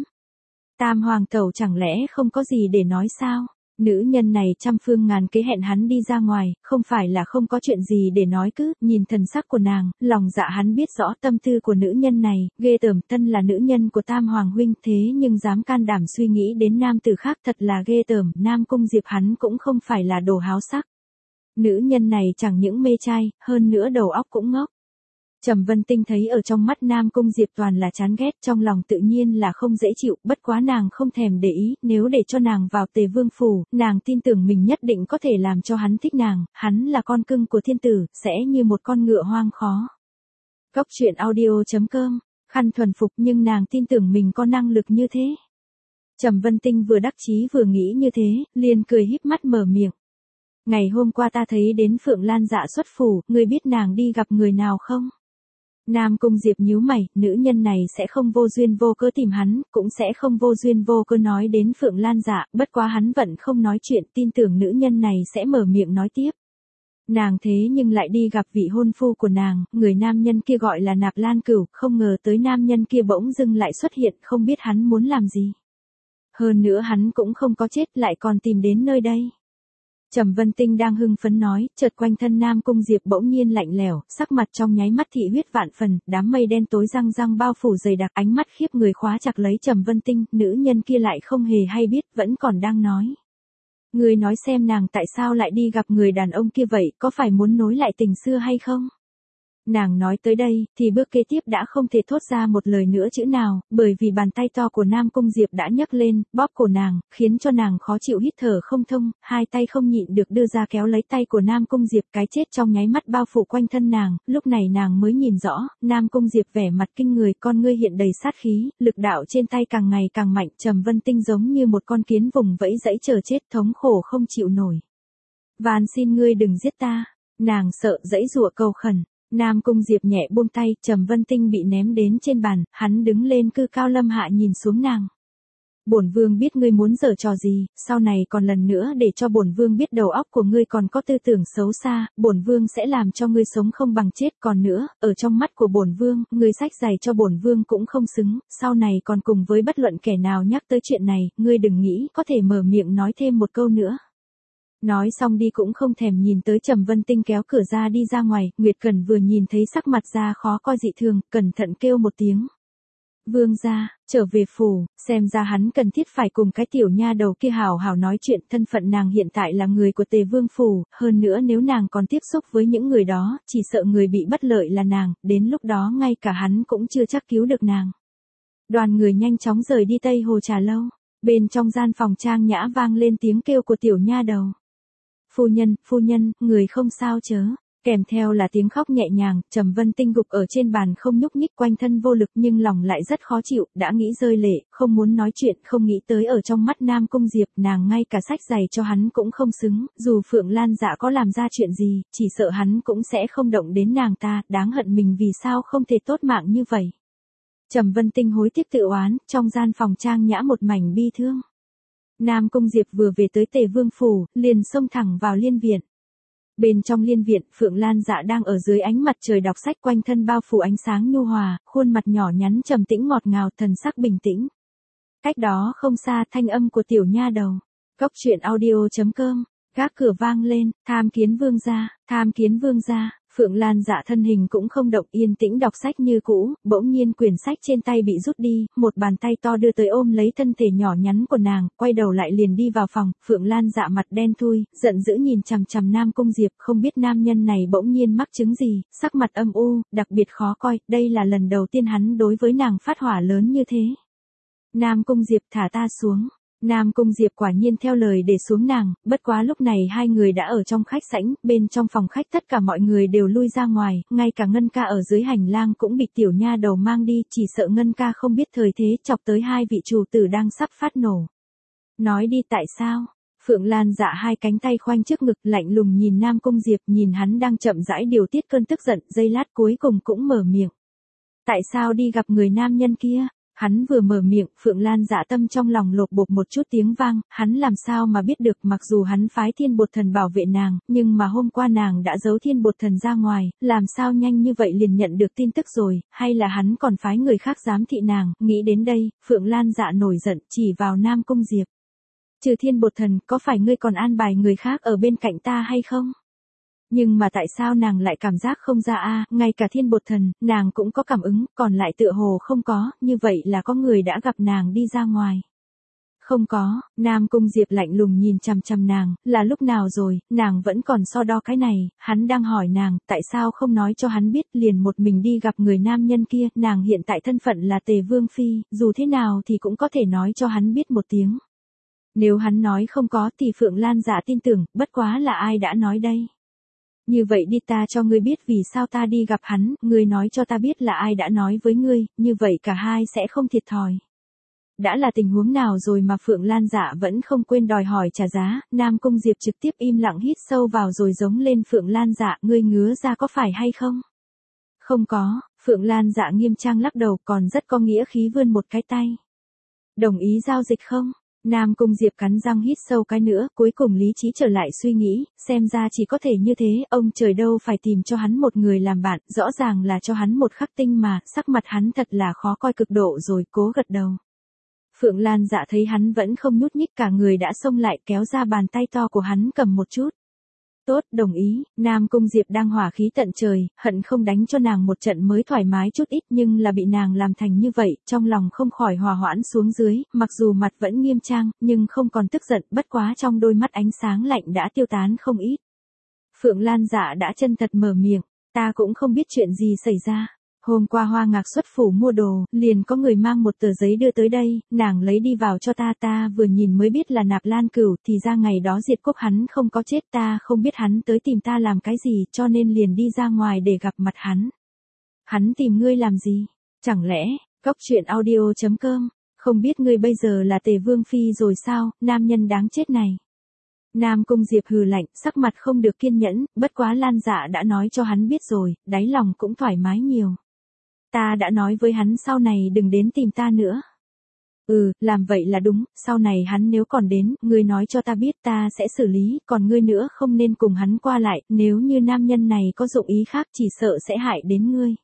Tam hoàng tẩu chẳng lẽ không có gì để nói sao? Nữ nhân này trăm phương ngàn kế hẹn hắn đi ra ngoài, không phải là không có chuyện gì để nói cứ, nhìn thần sắc của nàng, lòng dạ hắn biết rõ tâm tư của nữ nhân này, ghê tởm, thân là nữ nhân của Tam hoàng huynh thế nhưng dám can đảm suy nghĩ đến nam tử khác thật là ghê tởm, Nam Cung Diệp hắn cũng không phải là đồ háo sắc. Nữ nhân này chẳng những mê trai, hơn nữa đầu óc cũng ngốc. Trầm Vân Tinh thấy ở trong mắt Nam Cung Diệp toàn là chán ghét, trong lòng tự nhiên là không dễ chịu, bất quá nàng không thèm để ý, nếu để cho nàng vào Tề Vương phủ, nàng tin tưởng mình nhất định có thể làm cho hắn thích nàng, hắn là con cưng của thiên tử, sẽ như một con ngựa hoang khó. Cóc truyện audio.com, khăn thuần phục nhưng nàng tin tưởng mình có năng lực như thế. Trầm Vân Tinh vừa đắc chí vừa nghĩ như thế, liền cười híp mắt mở miệng. Ngày hôm qua ta thấy đến Phượng Lan Dạ xuất phủ, ngươi biết nàng đi gặp người nào không? Nam Cung Diệp nhíu mày, nữ nhân này sẽ không vô duyên vô cớ tìm hắn, cũng sẽ không vô duyên vô cớ nói đến Phượng Lan Dạ, bất quá hắn vẫn không nói chuyện, tin tưởng nữ nhân này sẽ mở miệng nói tiếp. Nàng thế nhưng lại đi gặp vị hôn phu của nàng, người nam nhân kia gọi là Nạp Lan Cửu, không ngờ tới nam nhân kia bỗng dưng lại xuất hiện, không biết hắn muốn làm gì. Hơn nữa hắn cũng không có chết lại còn tìm đến nơi đây. Trầm Vân Tinh đang hưng phấn nói, chợt quanh thân Nam Cung Diệp bỗng nhiên lạnh lẽo, sắc mặt trong nháy mắt thị huyết vạn phần, đám mây đen tối răng răng bao phủ dày đặc, ánh mắt khiếp người khóa chặt lấy Trầm Vân Tinh, nữ nhân kia lại không hề hay biết, vẫn còn đang nói. Người nói xem nàng tại sao lại đi gặp người đàn ông kia vậy, có phải muốn nối lại tình xưa hay không? Nàng nói tới đây, thì bước kế tiếp đã không thể thốt ra một lời nữa chữ nào, bởi vì bàn tay to của Nam Cung Diệp đã nhấc lên, bóp cổ nàng, khiến cho nàng khó chịu hít thở không thông, hai tay không nhịn được đưa ra kéo lấy tay của Nam Cung Diệp, cái chết trong nháy mắt bao phủ quanh thân nàng, lúc này nàng mới nhìn rõ, Nam Cung Diệp vẻ mặt kinh người, con ngươi hiện đầy sát khí, lực đạo trên tay càng ngày càng mạnh, Trầm Vân Tinh giống như một con kiến vùng vẫy dẫy chờ chết, thống khổ không chịu nổi. Van xin ngươi đừng giết ta, nàng sợ dẫy dụa cầu khẩn. Nam Cung Diệp nhẹ buông tay, Trầm Vân Tinh bị ném đến trên bàn, hắn đứng lên cư cao lâm hạ nhìn xuống nàng. Bổn vương biết ngươi muốn giở trò gì, sau này còn lần nữa để cho bổn vương biết đầu óc của ngươi còn có tư tưởng xấu xa, bổn vương sẽ làm cho ngươi sống không bằng chết, còn nữa, ở trong mắt của bổn vương, ngươi xách giày cho bổn vương cũng không xứng, sau này còn cùng với bất luận kẻ nào nhắc tới chuyện này, ngươi đừng nghĩ có thể mở miệng nói thêm một câu nữa. Nói xong đi cũng không thèm nhìn tới Trầm Vân Tinh kéo cửa ra đi ra ngoài, Nguyệt Cẩn vừa nhìn thấy sắc mặt ra khó coi dị thường, cẩn thận kêu một tiếng. Vương gia, trở về phủ, xem ra hắn cần thiết phải cùng cái tiểu nha đầu kia hào hào nói chuyện, thân phận nàng hiện tại là người của Tề Vương phủ, hơn nữa nếu nàng còn tiếp xúc với những người đó, chỉ sợ người bị bất lợi là nàng, đến lúc đó ngay cả hắn cũng chưa chắc cứu được nàng. Đoàn người nhanh chóng rời đi Tây Hồ Trà Lâu, bên trong gian phòng trang nhã vang lên tiếng kêu của tiểu nha đầu. Phu nhân, người không sao chớ, kèm theo là tiếng khóc nhẹ nhàng, Trầm Vân Tinh gục ở trên bàn không nhúc nhích, quanh thân vô lực nhưng lòng lại rất khó chịu, đã nghĩ rơi lệ, không muốn nói chuyện, không nghĩ tới ở trong mắt Nam Cung Diệp, nàng ngay cả xách giày cho hắn cũng không xứng, dù Phượng Lan Dạ có làm ra chuyện gì, chỉ sợ hắn cũng sẽ không động đến nàng ta, đáng hận mình vì sao không thể tốt mạng như vậy. Trầm Vân Tinh hối tiếc tự oán, trong gian phòng trang nhã một mảnh bi thương. Nam Cung Diệp vừa về tới Tề Vương phủ, liền xông thẳng vào liên viện. Bên trong liên viện, Phượng Lan Dạ đang ở dưới ánh mặt trời đọc sách, quanh thân bao phủ ánh sáng nhu hòa, khuôn mặt nhỏ nhắn trầm tĩnh ngọt ngào, thần sắc bình tĩnh. Cách đó không xa, thanh âm của tiểu nha đầu. Cốc truyện audio.com, gác cửa vang lên, tham kiến vương gia. Phượng Lan Dạ thân hình cũng không động, yên tĩnh đọc sách như cũ, bỗng nhiên quyển sách trên tay bị rút đi, một bàn tay to đưa tới ôm lấy thân thể nhỏ nhắn của nàng, quay đầu lại liền đi vào phòng, Phượng Lan Dạ mặt đen thui, giận dữ nhìn chằm chằm Nam Cung Diệp, không biết nam nhân này bỗng nhiên mắc chứng gì, sắc mặt âm u, đặc biệt khó coi, đây là lần đầu tiên hắn đối với nàng phát hỏa lớn như thế. Nam Cung Diệp thả ta xuống. Nam Cung Diệp quả nhiên theo lời để xuống nàng, bất quá lúc này hai người đã ở trong khách sảnh, bên trong phòng khách tất cả mọi người đều lui ra ngoài, ngay cả Ngân Ca ở dưới hành lang cũng bị tiểu nha đầu mang đi, chỉ sợ Ngân Ca không biết thời thế chọc tới hai vị chủ tử đang sắp phát nổ. Nói đi tại sao? Phượng Lan Dạ hai cánh tay khoanh trước ngực, lạnh lùng nhìn Nam Cung Diệp, nhìn hắn đang chậm rãi điều tiết cơn tức giận, giây lát cuối cùng cũng mở miệng. Tại sao đi gặp người nam nhân kia? Hắn vừa mở miệng, Phượng Lan Dạ tâm trong lòng lột bột một chút tiếng vang, hắn làm sao mà biết được, mặc dù hắn phái Thiên Bột Thần bảo vệ nàng, nhưng mà hôm qua nàng đã giấu Thiên Bột Thần ra ngoài, làm sao nhanh như vậy liền nhận được tin tức rồi, hay là hắn còn phái người khác giám thị nàng, nghĩ đến đây, Phượng Lan Dạ nổi giận, chỉ vào Nam Cung Diệp. Trừ Thiên Bột Thần, có phải ngươi còn an bài người khác ở bên cạnh ta hay không? Nhưng mà tại sao nàng lại cảm giác không ra a, ngay cả Thiên Bột Thần, nàng cũng có cảm ứng, còn lại tựa hồ không có, như vậy là có người đã gặp nàng đi ra ngoài. Không có, Nam Cung Diệp lạnh lùng nhìn chằm chằm nàng, là lúc nào rồi, nàng vẫn còn so đo cái này, hắn đang hỏi nàng, tại sao không nói cho hắn biết, liền một mình đi gặp người nam nhân kia, nàng hiện tại thân phận là Tề Vương Phi, dù thế nào thì cũng có thể nói cho hắn biết một tiếng. Nếu hắn nói không có thì Phượng Lan Dạ tin tưởng, bất quá là ai đã nói đây. Như vậy đi, ta cho ngươi biết vì sao ta đi gặp hắn, ngươi nói cho ta biết là ai đã nói với ngươi, như vậy cả hai sẽ không thiệt thòi. Đã là tình huống nào rồi mà Phượng Lan Dạ vẫn không quên đòi hỏi trả giá, Nam Cung Diệp trực tiếp im lặng hít sâu vào rồi giống lên Phượng Lan Dạ, ngươi ngứa ra có phải hay không? Không có, Phượng Lan Dạ nghiêm trang lắc đầu, còn rất có nghĩa khí vươn một cái tay. Đồng ý giao dịch không? Nam Cung Diệp cắn răng hít sâu cái nữa, cuối cùng lý trí trở lại suy nghĩ, xem ra chỉ có thể như thế, ông trời đâu phải tìm cho hắn một người làm bạn, rõ ràng là cho hắn một khắc tinh mà, sắc mặt hắn thật là khó coi cực độ rồi, cố gật đầu. Phượng Lan Dạ thấy hắn vẫn không nhúc nhích, cả người đã xông lại kéo ra bàn tay to của hắn cầm một chút. Tốt, đồng ý. Nam Cung Diệp đang hỏa khí tận trời, hận không đánh cho nàng một trận mới thoải mái chút ít, nhưng là bị nàng làm thành như vậy, trong lòng không khỏi hòa hoãn xuống dưới, mặc dù mặt vẫn nghiêm trang, nhưng không còn tức giận, bất quá trong đôi mắt ánh sáng lạnh đã tiêu tán không ít. Phượng Lan Dạ đã chân thật mở miệng, ta cũng không biết chuyện gì xảy ra. Hôm qua Hoa Ngạc xuất phủ mua đồ, liền có người mang một tờ giấy đưa tới đây, nàng lấy đi vào cho ta vừa nhìn mới biết là Nạp Lan Cửu, thì ra ngày đó Diệt Quốc hắn không có chết, ta không biết hắn tới tìm ta làm cái gì, cho nên liền đi ra ngoài để gặp mặt hắn. Hắn tìm ngươi làm gì? Chẳng lẽ, Cóc Truyện Audio.com, không biết ngươi bây giờ là Tề Vương Phi rồi sao, nam nhân đáng chết này. Nam Cung Diệp hừ lạnh, sắc mặt không được kiên nhẫn, bất quá Lan Dạ đã nói cho hắn biết rồi, đáy lòng cũng thoải mái nhiều. Ta đã nói với hắn sau này đừng đến tìm ta nữa. Làm vậy là đúng, sau này hắn nếu còn đến, ngươi nói cho ta biết ta sẽ xử lý, còn ngươi nữa không nên cùng hắn qua lại, nếu như nam nhân này có dụng ý khác chỉ sợ sẽ hại đến ngươi.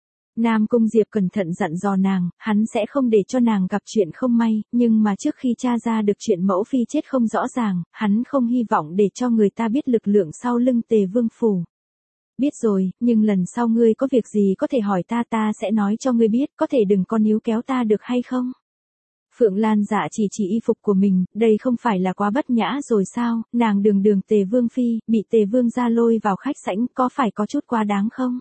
Nam Cung Diệp cẩn thận dặn dò nàng, hắn sẽ không để cho nàng gặp chuyện không may, nhưng mà trước khi tra ra được chuyện mẫu phi chết không rõ ràng, hắn không hy vọng để cho người ta biết lực lượng sau lưng Tề Vương Phủ. Biết rồi, nhưng lần sau ngươi có việc gì có thể hỏi ta sẽ nói cho ngươi biết, có thể đừng có níu kéo ta được hay không? Phượng Lan Dạ chỉ y phục của mình, đây không phải là quá bất nhã rồi sao, nàng đường Tề Vương Phi, bị Tề Vương gia lôi vào khách sảnh, có phải có chút quá đáng không?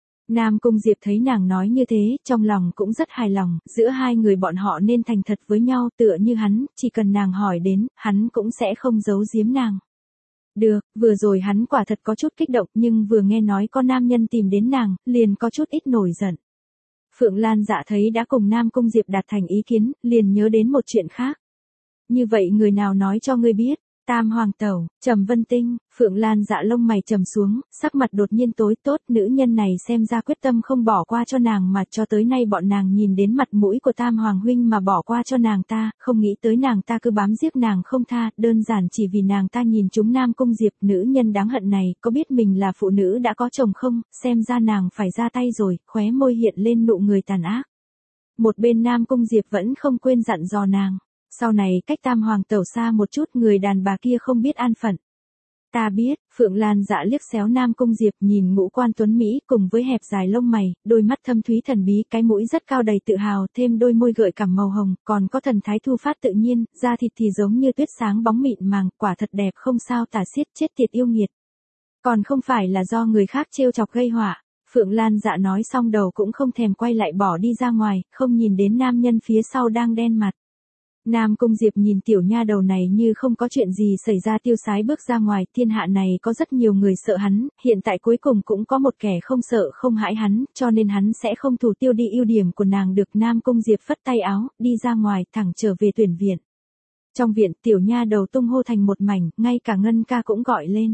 Nam Cung Diệp thấy nàng nói như thế, trong lòng cũng rất hài lòng, giữa hai người bọn họ nên thành thật với nhau, tựa như hắn, chỉ cần nàng hỏi đến, hắn cũng sẽ không giấu giếm nàng. Được, vừa rồi hắn quả thật có chút kích động, nhưng vừa nghe nói có nam nhân tìm đến nàng, liền có chút ít nổi giận. Phượng Lan Dạ thấy đã cùng Nam Cung Diệp đạt thành ý kiến, liền nhớ đến một chuyện khác. Như vậy người nào nói cho ngươi biết? Tam Hoàng Tẩu, Trầm Vân Tinh. Phượng Lan Dạ lông mày trầm xuống, sắc mặt đột nhiên tối tốt, nữ nhân này xem ra quyết tâm không bỏ qua cho nàng, mà cho tới nay bọn nàng nhìn đến mặt mũi của Tam Hoàng huynh mà bỏ qua cho nàng ta, không nghĩ tới nàng ta cứ bám giết nàng không tha, đơn giản chỉ vì nàng ta nhìn trúng Nam Cung Diệp. Nữ nhân đáng hận này, có biết mình là phụ nữ đã có chồng không, xem ra nàng phải ra tay rồi, khóe môi hiện lên nụ người tàn ác. Một bên Nam Cung Diệp vẫn không quên dặn dò nàng. Sau này cách Tam Hoàng Tẩu xa một chút, người đàn bà kia không biết an phận. Ta biết. Phượng Lan Dạ liếc xéo Nam Cung Diệp, nhìn ngũ quan tuấn Mỹ cùng với hẹp dài lông mày, đôi mắt thâm thúy thần bí, cái mũi rất cao đầy tự hào, thêm đôi môi gợi cảm màu hồng, còn có thần thái thu phát tự nhiên, da thịt thì giống như tuyết sáng bóng mịn màng, quả thật đẹp không sao tả xiết, chết tiệt yêu nghiệt. Còn không phải là do người khác trêu chọc gây họa. Phượng Lan Dạ nói xong đầu cũng không thèm quay lại bỏ đi ra ngoài, không nhìn đến nam nhân phía sau đang đen mặt. Nam Cung Diệp nhìn tiểu nha đầu này như không có chuyện gì xảy ra, tiêu sái bước ra ngoài, thiên hạ này có rất nhiều người sợ hắn, hiện tại cuối cùng cũng có một kẻ không sợ không hãi hắn, cho nên hắn sẽ không thủ tiêu đi ưu điểm của nàng được. Nam Cung Diệp phất tay áo, đi ra ngoài, thẳng trở về tuyển viện. Trong viện, tiểu nha đầu tung hô thành một mảnh, ngay cả Ngân ca cũng gọi lên.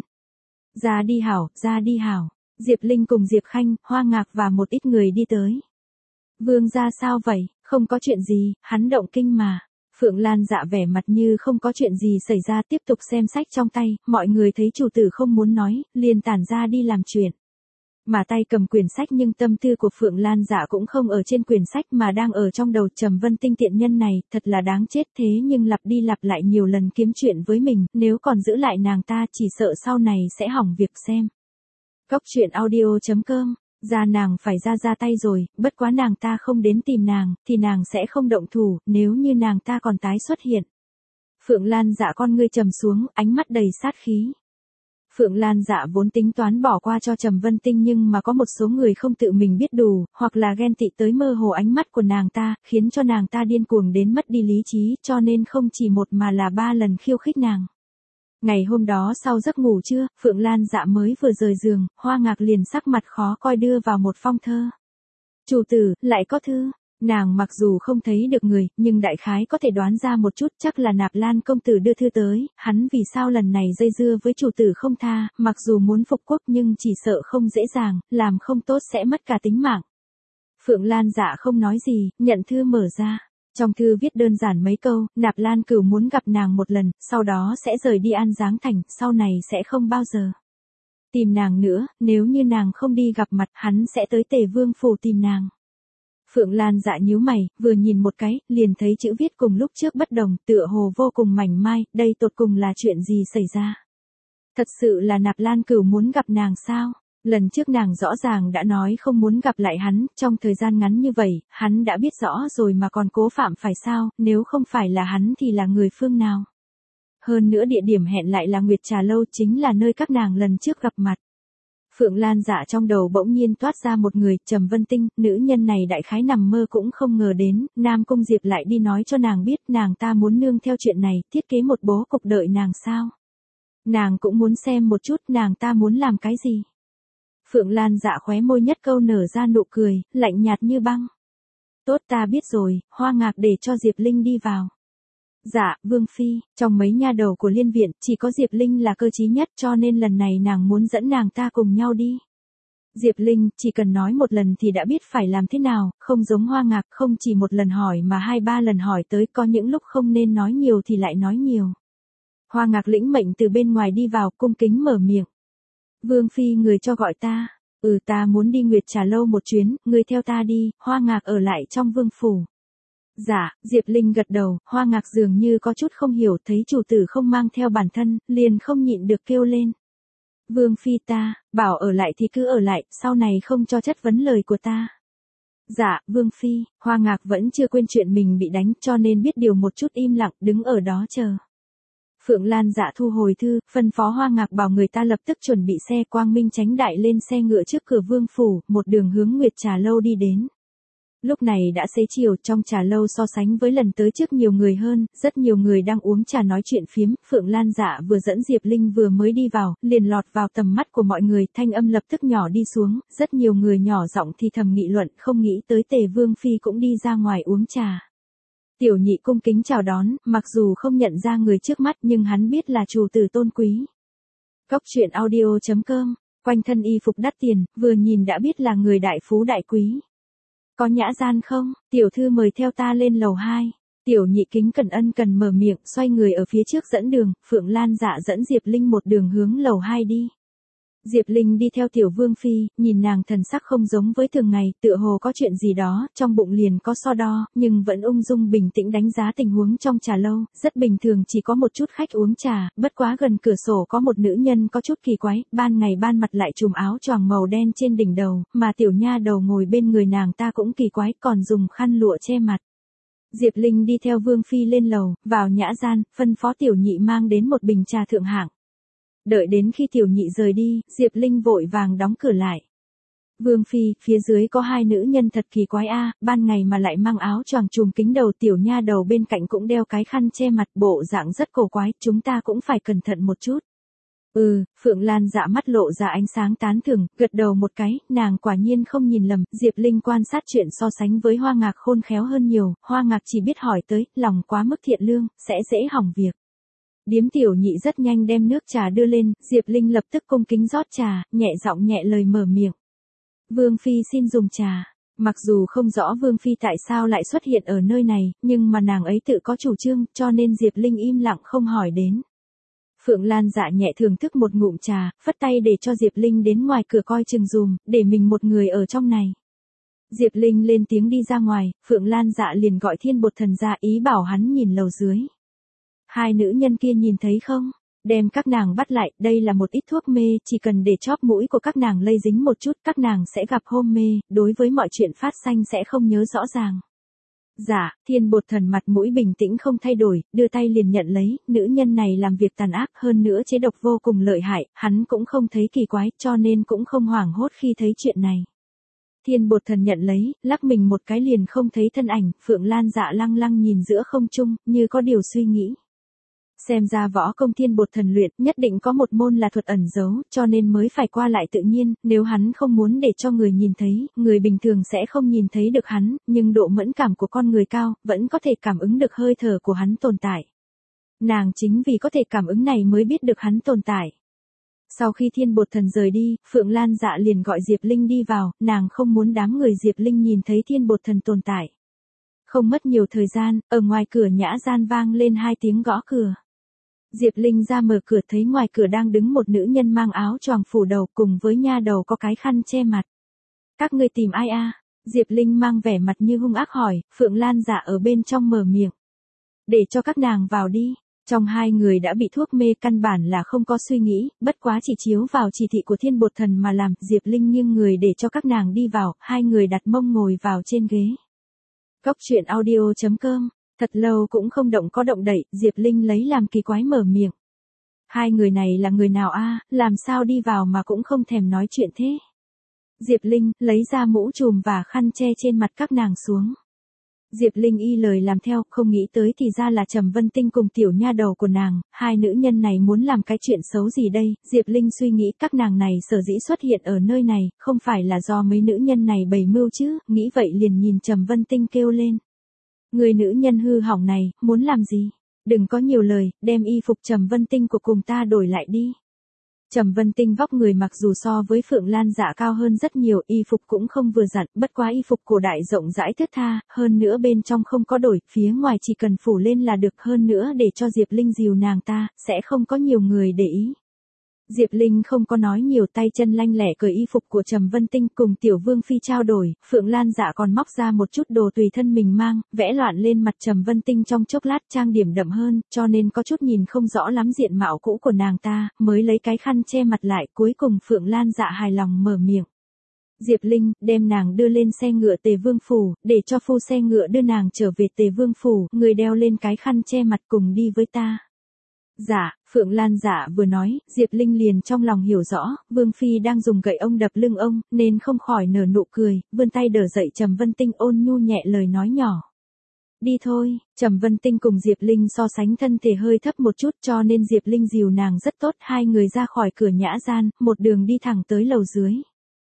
Ra đi hảo, ra đi hảo. Diệp Linh cùng Diệp Khanh, Hoa Ngạc và một ít người đi tới. Vương gia sao vậy, không có chuyện gì, hắn động kinh mà. Phượng Lan Dạ vẻ mặt như không có chuyện gì xảy ra, tiếp tục xem sách trong tay, mọi người thấy chủ tử không muốn nói, liền tản ra đi làm chuyện. Mà tay cầm quyển sách nhưng tâm tư của Phượng Lan Dạ cũng không ở trên quyển sách mà đang ở trong đầu Trầm Vân Tinh tiện nhân này, thật là đáng chết, thế nhưng lặp đi lặp lại nhiều lần kiếm chuyện với mình, nếu còn giữ lại nàng ta chỉ sợ sau này sẽ hỏng việc xem. Cóc Truyện Audio.com. Ra nàng phải ra tay rồi, bất quá nàng ta không đến tìm nàng, thì nàng sẽ không động thủ, nếu như nàng ta còn tái xuất hiện. Phượng Lan Dạ con ngươi trầm xuống, ánh mắt đầy sát khí. Phượng Lan Dạ vốn tính toán bỏ qua cho Trầm Vân Tinh, nhưng mà có một số người không tự mình biết đủ, hoặc là ghen tị tới mơ hồ ánh mắt của nàng ta, khiến cho nàng ta điên cuồng đến mất đi lý trí, cho nên không chỉ một mà là 3 lần khiêu khích nàng. Ngày hôm đó sau giấc ngủ trưa, Phượng Lan Dạ mới vừa rời giường, Hoa Ngạc liền sắc mặt khó coi đưa vào một phong thơ. Chủ tử, lại có thư. Nàng mặc dù không thấy được người, nhưng đại khái có thể đoán ra một chút, chắc là Nạp Lan công tử đưa thư tới, hắn vì sao lần này dây dưa với chủ tử không tha, mặc dù muốn phục quốc nhưng chỉ sợ không dễ dàng, làm không tốt sẽ mất cả tính mạng. Phượng Lan Dạ không nói gì, nhận thư mở ra. Trong thư viết đơn giản mấy câu, Nạp Lan Cửu muốn gặp nàng một lần, sau đó sẽ rời đi An Giáng Thành, sau này sẽ không bao giờ tìm nàng nữa, nếu như nàng không đi gặp mặt, hắn sẽ tới Tề Vương phủ tìm nàng. Phượng Lan Dạ nhíu mày, vừa nhìn một cái, liền thấy chữ viết cùng lúc trước bất đồng, tựa hồ vô cùng mảnh mai, đây tột cùng là chuyện gì xảy ra? Thật sự là Nạp Lan Cửu muốn gặp nàng sao? Lần trước nàng rõ ràng đã nói không muốn gặp lại hắn, trong thời gian ngắn như vậy, hắn đã biết rõ rồi mà còn cố phạm phải sao, nếu không phải là hắn thì là người phương nào? Hơn nữa địa điểm hẹn lại là Nguyệt Trà Lâu, chính là nơi các nàng lần trước gặp mặt. Phượng Lan Dạ trong đầu bỗng nhiên toát ra một người, Trầm Vân Tinh, nữ nhân này đại khái nằm mơ cũng không ngờ đến, Nam Cung Diệp lại đi nói cho nàng biết nàng ta muốn nương theo chuyện này, thiết kế một bố cục đợi nàng sao. Nàng cũng muốn xem một chút nàng ta muốn làm cái gì. Phượng Lan Dạ khóe môi nhất câu nở ra nụ cười, lạnh nhạt như băng. Tốt, ta biết rồi, Hoa Ngạc để cho Diệp Linh đi vào. Dạ, Vương Phi, trong mấy nha đầu của liên viện, chỉ có Diệp Linh là cơ trí nhất, cho nên lần này nàng muốn dẫn nàng ta cùng nhau đi. Diệp Linh, chỉ cần nói một lần thì đã biết phải làm thế nào, không giống Hoa Ngạc, không chỉ một lần hỏi mà 2-3 lần hỏi tới, có những lúc không nên nói nhiều thì lại nói nhiều. Hoa Ngạc lĩnh mệnh từ bên ngoài đi vào, cung kính mở miệng. Vương Phi người cho gọi ta. Ta muốn đi Nguyệt Trà Lâu một chuyến, người theo ta đi, Hoa Ngạc ở lại trong vương phủ. Dạ, Diệp Linh gật đầu, Hoa Ngạc dường như có chút không hiểu, thấy chủ tử không mang theo bản thân, liền không nhịn được kêu lên. Vương Phi ta, bảo ở lại thì cứ ở lại, sau này không cho chất vấn lời của ta. Dạ, Vương Phi, Hoa Ngạc vẫn chưa quên chuyện mình bị đánh, cho nên biết điều một chút im lặng, đứng ở đó chờ. Phượng Lan Dạ thu hồi thư, phân phó Hoa Ngạc bảo người ta lập tức chuẩn bị xe, quang minh chánh đại lên xe ngựa trước cửa vương phủ, một đường hướng Nguyệt Trà Lâu đi đến. Lúc này đã xế chiều, trong trà lâu so sánh với lần tới trước nhiều người hơn, rất nhiều người đang uống trà nói chuyện phiếm, Phượng Lan Dạ vừa dẫn Diệp Linh vừa mới đi vào, liền lọt vào tầm mắt của mọi người, thanh âm lập tức nhỏ đi xuống, rất nhiều người nhỏ giọng thì thầm nghị luận, không nghĩ tới Tề Vương Phi cũng đi ra ngoài uống trà. Tiểu Nhị cung kính chào đón, mặc dù không nhận ra người trước mắt nhưng hắn biết là chủ tử tôn quý. Cốc truyện audio.com, quanh thân y phục đắt tiền, vừa nhìn đã biết là người đại phú đại quý. Có nhã gian không, tiểu thư mời theo ta lên lầu 2. Tiểu Nhị kính cẩn ân cần mở miệng, xoay người ở phía trước dẫn đường, Phượng Lan Dạ dẫn Diệp Linh một đường hướng lầu 2 đi. Diệp Linh đi theo Tiểu Vương Phi, nhìn nàng thần sắc không giống với thường ngày, tựa hồ có chuyện gì đó, trong bụng liền có so đo, nhưng vẫn ung dung bình tĩnh đánh giá tình huống trong trà lâu, rất bình thường, chỉ có một chút khách uống trà, bất quá gần cửa sổ có một nữ nhân có chút kỳ quái, ban ngày ban mặt lại trùm áo choàng màu đen trên đỉnh đầu, mà tiểu nha đầu ngồi bên người nàng ta cũng kỳ quái, còn dùng khăn lụa che mặt. Diệp Linh đi theo Vương Phi lên lầu, vào nhã gian, phân phó Tiểu Nhị mang đến một bình trà thượng hạng. Đợi đến khi Tiểu Nhị rời đi, Diệp Linh vội vàng đóng cửa lại. Vương Phi, phía dưới có hai nữ nhân thật kỳ quái a, ban ngày mà lại mang áo choàng trùm kính đầu, tiểu nha đầu bên cạnh cũng đeo cái khăn che mặt, bộ dạng rất cổ quái, chúng ta cũng phải cẩn thận một chút. Phượng Lan Dạ mắt lộ ra ánh sáng tán thưởng, gật đầu một cái, nàng quả nhiên không nhìn lầm, Diệp Linh quan sát chuyện so sánh với Hoa Ngạc khôn khéo hơn nhiều, Hoa Ngạc chỉ biết hỏi tới, lòng quá mức thiện lương, sẽ dễ hỏng việc. Điếm Tiểu Nhị rất nhanh đem nước trà đưa lên, Diệp Linh lập tức cung kính rót trà, nhẹ giọng nhẹ lời mở miệng. Vương Phi xin dùng trà. Mặc dù không rõ Vương Phi tại sao lại xuất hiện ở nơi này, nhưng mà nàng ấy tự có chủ trương, cho nên Diệp Linh im lặng không hỏi đến. Phượng Lan Dạ nhẹ thưởng thức một ngụm trà, phất tay để cho Diệp Linh đến ngoài cửa coi chừng dùm, để mình một người ở trong này. Diệp Linh lên tiếng đi ra ngoài, Phượng Lan Dạ liền gọi Thiên Bột Thần ra, ý bảo hắn nhìn lầu dưới. Hai nữ nhân kia nhìn thấy không? Đem các nàng bắt lại, đây là một ít thuốc mê, chỉ cần để chóp mũi của các nàng lây dính một chút, các nàng sẽ gặp hôn mê, đối với mọi chuyện phát sinh sẽ không nhớ rõ ràng. Dạ, Thiên Bột Thần mặt mũi bình tĩnh không thay đổi, đưa tay liền nhận lấy, nữ nhân này làm việc tàn ác, hơn nữa chế độc vô cùng lợi hại, hắn cũng không thấy kỳ quái, cho nên cũng không hoảng hốt khi thấy chuyện này. Thiên Bột Thần nhận lấy, lắc mình một cái liền không thấy thân ảnh, Phượng Lan Dạ lăng lăng nhìn giữa không trung, như có điều suy nghĩ. Xem ra võ công Thiên Bột Thần luyện, nhất định có một môn là thuật ẩn giấu, cho nên mới phải qua lại tự nhiên, nếu hắn không muốn để cho người nhìn thấy, người bình thường sẽ không nhìn thấy được hắn, nhưng độ mẫn cảm của con người cao, vẫn có thể cảm ứng được hơi thở của hắn tồn tại. Nàng chính vì có thể cảm ứng này mới biết được hắn tồn tại. Sau khi Thiên Bột Thần rời đi, Phượng Lan Dạ liền gọi Diệp Linh đi vào, nàng không muốn đám người Diệp Linh nhìn thấy Thiên Bột Thần tồn tại. Không mất nhiều thời gian, ở ngoài cửa nhã gian vang lên 2 tiếng gõ cửa. Diệp Linh ra mở cửa thấy ngoài cửa đang đứng một nữ nhân mang áo choàng phủ đầu cùng với nha đầu có cái khăn che mặt. Các ngươi tìm ai a? Diệp Linh mang vẻ mặt như hung ác hỏi, Phượng Lan Dạ ở bên trong mở miệng. Để cho các nàng vào đi. Trong hai người đã bị thuốc mê căn bản là không có suy nghĩ, bất quá chỉ chiếu vào chỉ thị của Thiên Bột Thần mà làm, Diệp Linh nghiêng người để cho các nàng đi vào, hai người đặt mông ngồi vào trên ghế. Cốc truyện audio.com, thật lâu cũng không động có động đậy, Diệp Linh lấy làm kỳ quái mở miệng. Hai người này là người nào a, làm sao đi vào mà cũng không thèm nói chuyện thế. Diệp Linh lấy ra mũ trùm và khăn che trên mặt các nàng xuống. Diệp Linh y lời làm theo, không nghĩ tới thì ra là Trầm Vân Tinh cùng tiểu nha đầu của nàng, hai nữ nhân này muốn làm cái chuyện xấu gì đây, Diệp Linh suy nghĩ các nàng này sở dĩ xuất hiện ở nơi này, không phải là do mấy nữ nhân này bày mưu chứ, nghĩ vậy liền nhìn Trầm Vân Tinh kêu lên. Người nữ nhân hư hỏng này, muốn làm gì? Đừng có nhiều lời, đem y phục Trầm Vân Tinh của cùng ta đổi lại đi. Trầm Vân Tinh vóc người mặc dù so với Phượng Lan Dạ cao hơn rất nhiều, y phục cũng không vừa dặn, bất quá y phục cổ đại rộng rãi thướt tha, hơn nữa bên trong không có đổi, phía ngoài chỉ cần phủ lên là được, hơn nữa để cho Diệp Linh dìu nàng ta, sẽ không có nhiều người để ý. Diệp Linh không có nói nhiều, tay chân lanh lẹ cởi y phục của Trầm Vân Tinh cùng Tiểu Vương Phi trao đổi, Phượng Lan Dạ còn móc ra một chút đồ tùy thân mình mang, vẽ loạn lên mặt Trầm Vân Tinh trong chốc lát, trang điểm đậm hơn, cho nên có chút nhìn không rõ lắm diện mạo cũ của nàng ta, mới lấy cái khăn che mặt lại, cuối cùng Phượng Lan Dạ hài lòng mở miệng. Diệp Linh đem nàng đưa lên xe ngựa Tề Vương phủ, để cho phu xe ngựa đưa nàng trở về Tề Vương phủ, người đeo lên cái khăn che mặt cùng đi với ta. Dạ, Phượng Lan Dạ vừa nói, Diệp Linh liền trong lòng hiểu rõ, Vương Phi đang dùng gậy ông đập lưng ông, nên không khỏi nở nụ cười, vươn tay đỡ dậy Trầm Vân Tinh ôn nhu nhẹ lời nói nhỏ. Đi thôi, Trầm Vân Tinh cùng Diệp Linh so sánh thân thể hơi thấp một chút cho nên Diệp Linh dìu nàng rất tốt, hai người ra khỏi cửa nhã gian, một đường đi thẳng tới lầu dưới.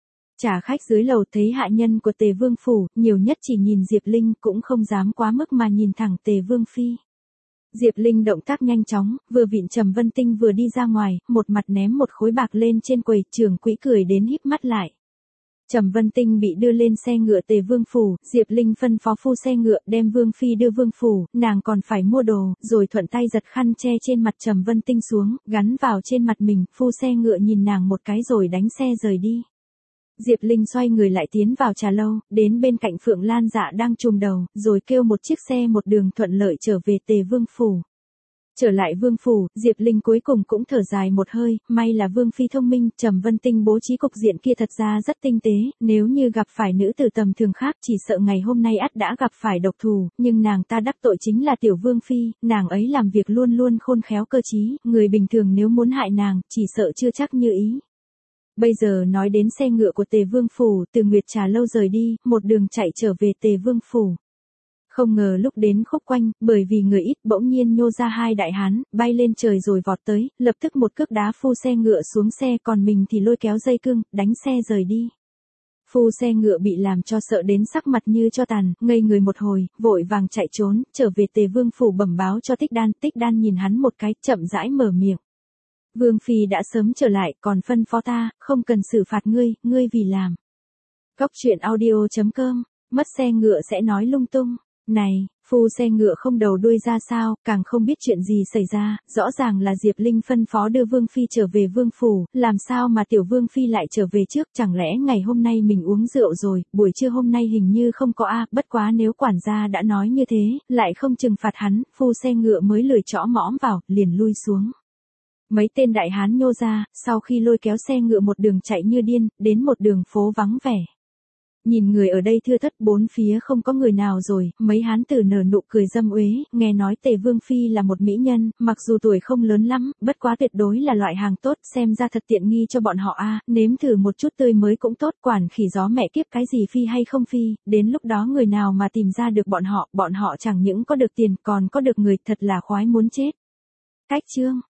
Trả khách dưới lầu thấy hạ nhân của Tề Vương phủ, nhiều nhất chỉ nhìn Diệp Linh cũng không dám quá mức mà nhìn thẳng Tề Vương Phi. Diệp Linh động tác nhanh chóng, vừa vịn Trầm Vân Tinh vừa đi ra ngoài, một mặt ném một khối bạc lên trên quầy, trưởng quỹ cười đến híp mắt lại. Trầm Vân Tinh bị đưa lên xe ngựa Tề Vương phủ, Diệp Linh phân phó phu xe ngựa đem Vương Phi đưa Vương phủ, nàng còn phải mua đồ, rồi thuận tay giật khăn che trên mặt Trầm Vân Tinh xuống, gắn vào trên mặt mình, phu xe ngựa nhìn nàng một cái rồi đánh xe rời đi. Diệp Linh xoay người lại tiến vào trà lâu, đến bên cạnh Phượng Lan Dạ đang chùm đầu, rồi kêu một chiếc xe một đường thuận lợi trở về Tề Vương phủ. Trở lại Vương phủ, Diệp Linh cuối cùng cũng thở dài một hơi, may là Vương Phi thông minh, Trầm Vân Tinh bố trí cục diện kia thật ra rất tinh tế, nếu như gặp phải nữ tử tầm thường khác chỉ sợ ngày hôm nay ắt đã gặp phải độc thủ, nhưng nàng ta đắc tội chính là Tiểu Vương Phi, nàng ấy làm việc luôn luôn khôn khéo cơ trí, người bình thường nếu muốn hại nàng, chỉ sợ chưa chắc như ý. Bây giờ nói đến xe ngựa của Tề Vương phủ, từ Nguyệt Trà lâu rời đi, một đường chạy trở về Tề Vương phủ. Không ngờ lúc đến khúc quanh, bởi vì người ít bỗng nhiên nhô ra hai đại hán, bay lên trời rồi vọt tới, lập tức một cước đá phu xe ngựa xuống xe, còn mình thì lôi kéo dây cương, đánh xe rời đi. Phu xe ngựa bị làm cho sợ đến sắc mặt như cho tàn, ngây người một hồi, vội vàng chạy trốn, trở về Tề Vương phủ bẩm báo cho Tích Đan nhìn hắn một cái, chậm rãi mở miệng. Vương Phi đã sớm trở lại, còn phân phó ta, không cần xử phạt ngươi vì làm. Cốc truyện audio.com, mất xe ngựa sẽ nói lung tung. Này, phu xe ngựa không đầu đuôi ra sao, càng không biết chuyện gì xảy ra, rõ ràng là Diệp Linh phân phó đưa Vương Phi trở về Vương phủ, làm sao mà Tiểu Vương Phi lại trở về trước, chẳng lẽ ngày hôm nay mình uống rượu rồi, buổi trưa hôm nay hình như không có bất quá nếu quản gia đã nói như thế, lại không trừng phạt hắn, phu xe ngựa mới lười chõ mõm vào, liền lui xuống. Mấy tên đại hán nhô ra, sau khi lôi kéo xe ngựa một đường chạy như điên, đến một đường phố vắng vẻ. Nhìn người ở đây thưa thớt, bốn phía không có người nào rồi, mấy hán tử nở nụ cười dâm uế, nghe nói Tề Vương Phi là một mỹ nhân, mặc dù tuổi không lớn lắm, bất quá tuyệt đối là loại hàng tốt, xem ra thật tiện nghi cho bọn họ nếm thử một chút tươi mới cũng tốt, quản khỉ gió mẹ kiếp cái gì phi hay không phi, đến lúc đó người nào mà tìm ra được bọn họ chẳng những có được tiền còn có được người, thật là khoái muốn chết. Cách chương